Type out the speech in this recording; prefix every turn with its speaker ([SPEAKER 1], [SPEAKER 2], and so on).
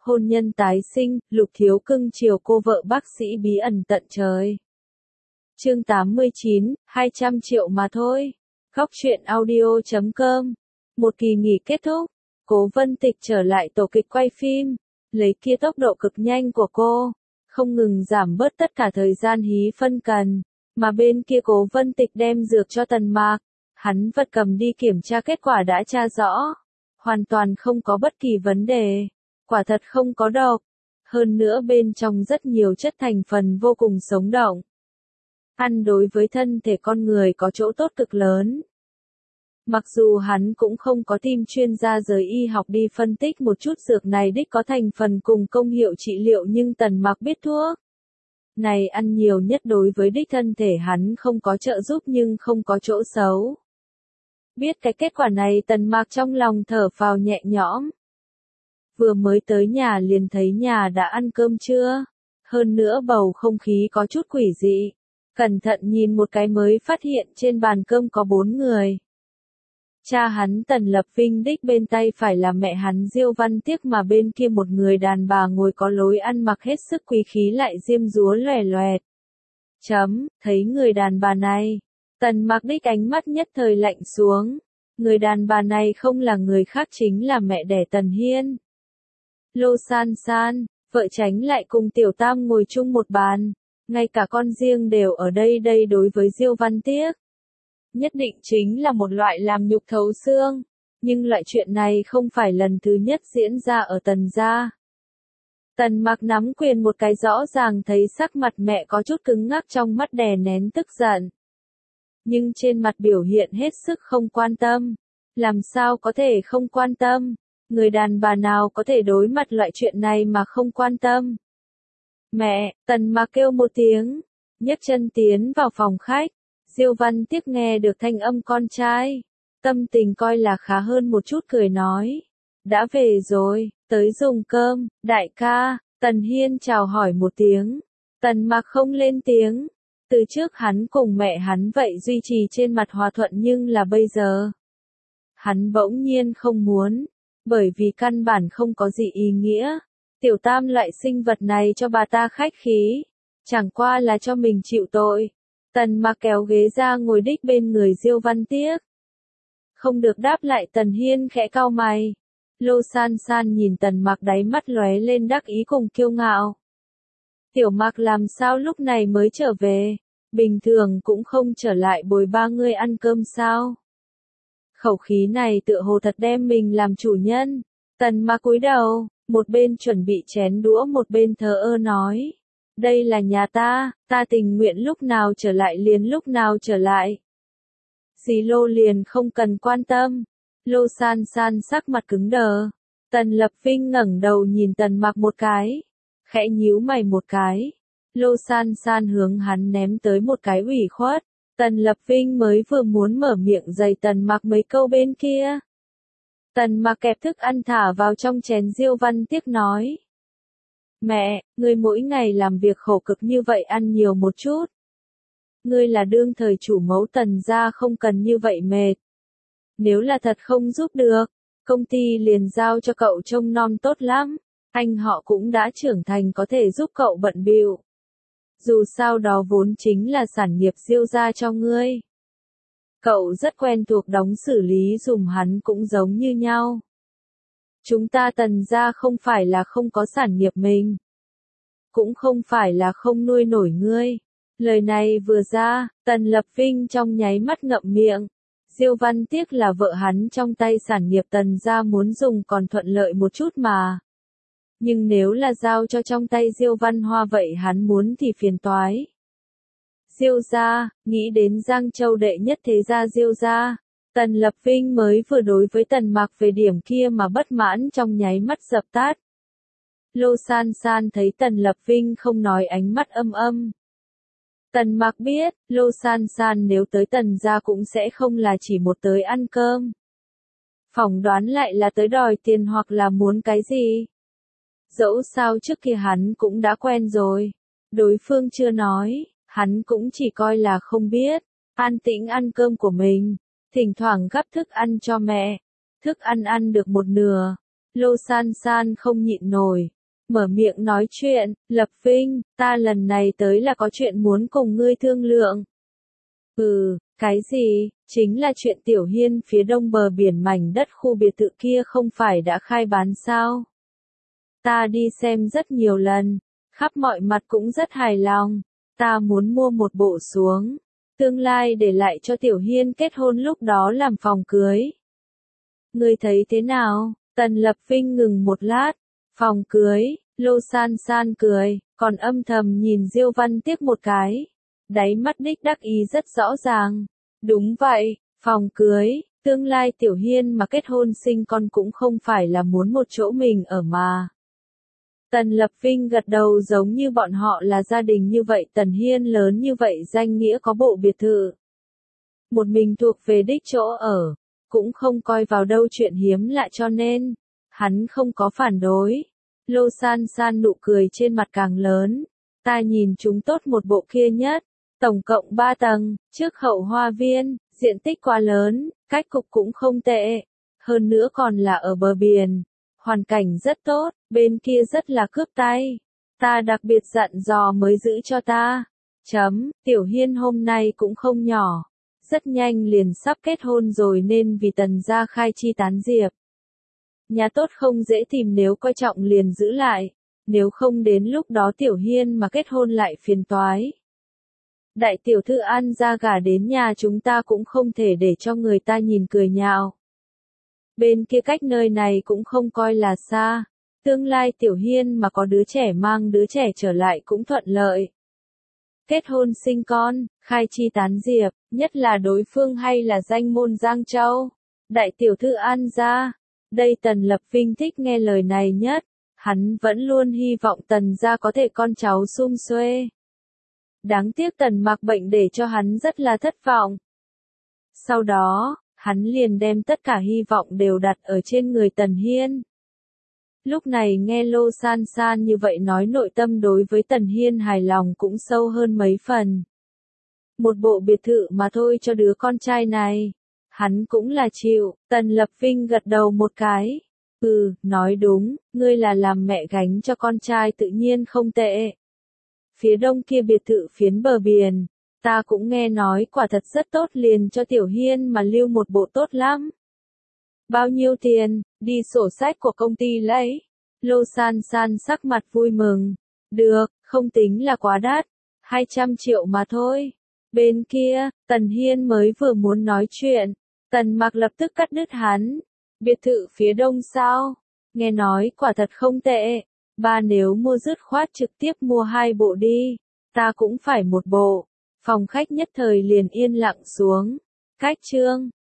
[SPEAKER 1] hôn nhân tái sinh, Lục Thiếu cưng chiều cô vợ bác sĩ bí ẩn tận trời. Chương 89, 200 triệu mà thôi. Góc truyện audio.com. Một kỳ nghỉ kết thúc, Cố Vân Tịch trở lại tổ kịch quay phim, lấy kia tốc độ cực nhanh của cô, không ngừng giảm bớt tất cả thời gian hí phân cần, mà bên kia Cố Vân Tịch đem dược cho Tần Mạc, hắn vật cầm đi kiểm tra kết quả đã tra rõ, hoàn toàn không có bất kỳ vấn đề, quả thật không có độc, hơn nữa bên trong rất nhiều chất thành phần vô cùng sống động. Ăn đối với thân thể con người có chỗ tốt cực lớn. Mặc dù hắn cũng không có tìm chuyên gia giới y học đi phân tích một chút dược này đích có thành phần cùng công hiệu trị liệu, nhưng Tần Mạc biết thuốc này ăn nhiều nhất đối với đích thân thể hắn không có trợ giúp nhưng không có chỗ xấu. Biết cái kết quả này Tần Mạc trong lòng thở phào nhẹ nhõm. Vừa mới tới nhà liền thấy nhà đã ăn cơm chưa, hơn nữa bầu không khí có chút quỷ dị. Cẩn thận nhìn một cái mới phát hiện trên bàn cơm có 4 người. Cha hắn Tần Lập Vinh đích bên tay phải là mẹ hắn Diêu Văn Tiếc, mà bên kia một người đàn bà ngồi có lối ăn mặc hết sức quý khí lại diêm dúa loè loẹt. Thấy người đàn bà này, Tần Mạc đích ánh mắt nhất thời lạnh xuống. Người đàn bà này không là người khác chính là mẹ đẻ Tần Hiên. Lô San San, vợ Tránh lại cùng Tiểu Tam ngồi chung một bàn. Ngay cả con riêng đều ở đây đối với Diêu Văn Tiếc. Nhất định chính là một loại làm nhục thấu xương. Nhưng loại chuyện này không phải lần thứ nhất diễn ra ở Tần gia. Tần Mạc nắm quyền một cái rõ ràng thấy sắc mặt mẹ có chút cứng ngắc, trong mắt đè nén tức giận. Nhưng trên mặt biểu hiện hết sức không quan tâm. Làm sao có thể không quan tâm? Người đàn bà nào có thể đối mặt loại chuyện này mà không quan tâm? Mẹ, Tần Mạc kêu một tiếng, nhấc chân tiến vào phòng khách. Diêu Văn Tiếc nghe được thanh âm con trai, tâm tình coi là khá hơn một chút, cười nói. Đã về rồi, tới dùng cơm, đại ca. Tần Hiên chào hỏi một tiếng. Tần Mạc không lên tiếng. Từ trước hắn cùng mẹ hắn vậy duy trì trên mặt hòa thuận, nhưng là bây giờ hắn bỗng nhiên không muốn, bởi vì căn bản không có gì ý nghĩa. Tiểu Tam loại sinh vật này cho bà ta khách khí, chẳng qua là cho mình chịu tội. Tần Mạc kéo ghế ra ngồi đích bên người Diêu Văn Tiếc. Không được đáp lại. Tần Hiên khẽ cau mày. Lô San San nhìn Tần Mạc đáy mắt lóe lên đắc ý cùng kiêu ngạo. Tiểu Mạc làm sao lúc này mới trở về, bình thường cũng không trở lại bồi ba người ăn cơm sao? Khẩu khí này tựa hồ thật đem mình làm chủ nhân. Tần Mạc cúi đầu, một bên chuẩn bị chén đũa một bên thờ ơ nói. Đây là nhà ta tình nguyện lúc nào trở lại liền lúc nào trở lại. Dì Lô liền không cần quan tâm. Lô San San sắc mặt cứng đờ. Tần Lập Vinh ngẩng đầu nhìn Tần Mạc một cái, khẽ nhíu mày một cái. Lô San San hướng hắn ném tới một cái ủy khuất. Tần Lập Vinh mới vừa muốn mở miệng dày Tần Mạc mấy câu bên kia. Tần Mạc kẹp thức ăn thả vào trong chén. Diêu Văn Tiếc nói. Mẹ, ngươi mỗi ngày làm việc khổ cực như vậy, ăn nhiều một chút. Ngươi là đương thời chủ mẫu Tần gia, không cần như vậy mệt. Nếu là thật không giúp được, công ty liền giao cho cậu trông nom tốt lắm. Anh họ cũng đã trưởng thành, có thể giúp cậu bận bịu. Dù sao đó vốn chính là sản nghiệp Diêu gia cho ngươi. Cậu rất quen thuộc đóng xử lý dùm hắn cũng giống như nhau. Chúng ta Tần gia không phải là không có sản nghiệp mình, cũng không phải là không nuôi nổi ngươi. Lời này vừa ra, Tần Lập Vinh trong nháy mắt ngậm miệng. Diêu Văn Tiếc là vợ hắn, trong tay sản nghiệp Tần gia muốn dùng còn thuận lợi một chút mà. Nhưng nếu là giao cho trong tay Diêu Văn Hoa vậy hắn muốn thì phiền toái. Diêu gia, nghĩ đến Giang Châu đệ nhất thế gia Diêu gia. Tần Lập Vinh mới vừa đối với Tần Mạc về điểm kia mà bất mãn trong nháy mắt dập tắt. Lô San San thấy Tần Lập Vinh không nói, ánh mắt âm âm. Tần Mạc biết, Lô San San nếu tới Tần gia cũng sẽ không là chỉ một tới ăn cơm. Phỏng đoán lại là tới đòi tiền hoặc là muốn cái gì. Dẫu sao trước kia hắn cũng đã quen rồi. Đối phương chưa nói, hắn cũng chỉ coi là không biết. An tĩnh ăn cơm của mình. Thỉnh thoảng gắp thức ăn cho mẹ. Thức ăn ăn được một nửa. Lô San San không nhịn nổi, mở miệng nói chuyện, Lập Vinh, ta lần này tới là có chuyện muốn cùng ngươi thương lượng. Cái gì? Chính là chuyện Tiểu Hiên phía đông bờ biển mảnh đất khu biệt thự kia không phải đã khai bán sao? Ta đi xem rất nhiều lần, khắp mọi mặt cũng rất hài lòng, ta muốn mua một bộ xuống, tương lai để lại cho Tiểu Hiên kết hôn lúc đó làm phòng cưới. Ngươi thấy thế nào? Tần Lập Vinh ngừng một lát, phòng cưới, Lô San San cười, còn âm thầm nhìn Diêu Văn Tiếc một cái. Đáy mắt đích đắc ý rất rõ ràng. Đúng vậy, phòng cưới, tương lai Tiểu Hiên mà kết hôn sinh con cũng không phải là muốn một chỗ mình ở mà. Tần Lập Vinh gật đầu giống như bọn họ là gia đình như vậy, Tần Hiên lớn như vậy danh nghĩa có bộ biệt thự. Một mình thuộc về đích chỗ ở, cũng không coi vào đâu chuyện hiếm lạ cho nên, hắn không có phản đối. Lô San San nụ cười trên mặt càng lớn, ta nhìn chúng tốt một bộ kia nhất. Tổng cộng 3 tầng, trước hậu hoa viên, diện tích quá lớn, cách cục cũng không tệ. Hơn nữa còn là ở bờ biển. Hoàn cảnh rất tốt, bên kia rất là cướp tay. Ta đặc biệt dặn dò mới giữ cho ta. Tiểu Hiên hôm nay cũng không nhỏ. Rất nhanh liền sắp kết hôn rồi nên vì Tần gia khai chi tán diệp. Nhà tốt không dễ tìm, nếu coi trọng liền giữ lại. Nếu không đến lúc đó Tiểu Hiên mà kết hôn lại phiền toái. Đại tiểu thư An gia gả đến nhà chúng ta cũng không thể để cho người ta nhìn cười nhạo. Bên kia cách nơi này cũng không coi là xa. Tương lai Tiểu Hiên mà có đứa trẻ mang đứa trẻ trở lại cũng thuận lợi. Kết hôn sinh con, khai chi tán diệp, nhất là đối phương hay là danh môn Giang Châu. Đại tiểu thư An gia. Đây Tần Lập Vinh thích nghe lời này nhất. Hắn vẫn luôn hy vọng Tần gia có thể con cháu sum xuê. Đáng tiếc Tần Mặc bệnh để cho hắn rất là thất vọng. Sau đó, hắn liền đem tất cả hy vọng đều đặt ở trên người Tần Hiên. Lúc này nghe Lô San San như vậy nói, nội tâm đối với Tần Hiên hài lòng cũng sâu hơn mấy phần. Một bộ biệt thự mà thôi cho đứa con trai này. Hắn cũng là chịu. Tần Lập Vinh gật đầu một cái. Nói đúng, ngươi là làm mẹ gánh cho con trai tự nhiên không tệ. Phía đông kia biệt thự phiến bờ biển, ta cũng nghe nói quả thật rất tốt, liền cho Tiểu Hiên mà lưu một bộ tốt lắm. Bao nhiêu tiền? Đi sổ sách của công ty lấy. Lô San San sắc mặt vui mừng. Được, không tính là quá đắt. 200 triệu mà thôi. Bên kia, Tần Hiên mới vừa muốn nói chuyện. Tần Mặc lập tức cắt đứt hắn. Biệt thự phía đông sao? Nghe nói quả thật không tệ. Ba nếu mua dứt khoát trực tiếp mua 2 bộ đi. Ta cũng phải một bộ. Phòng khách nhất thời liền yên lặng xuống. Cách chương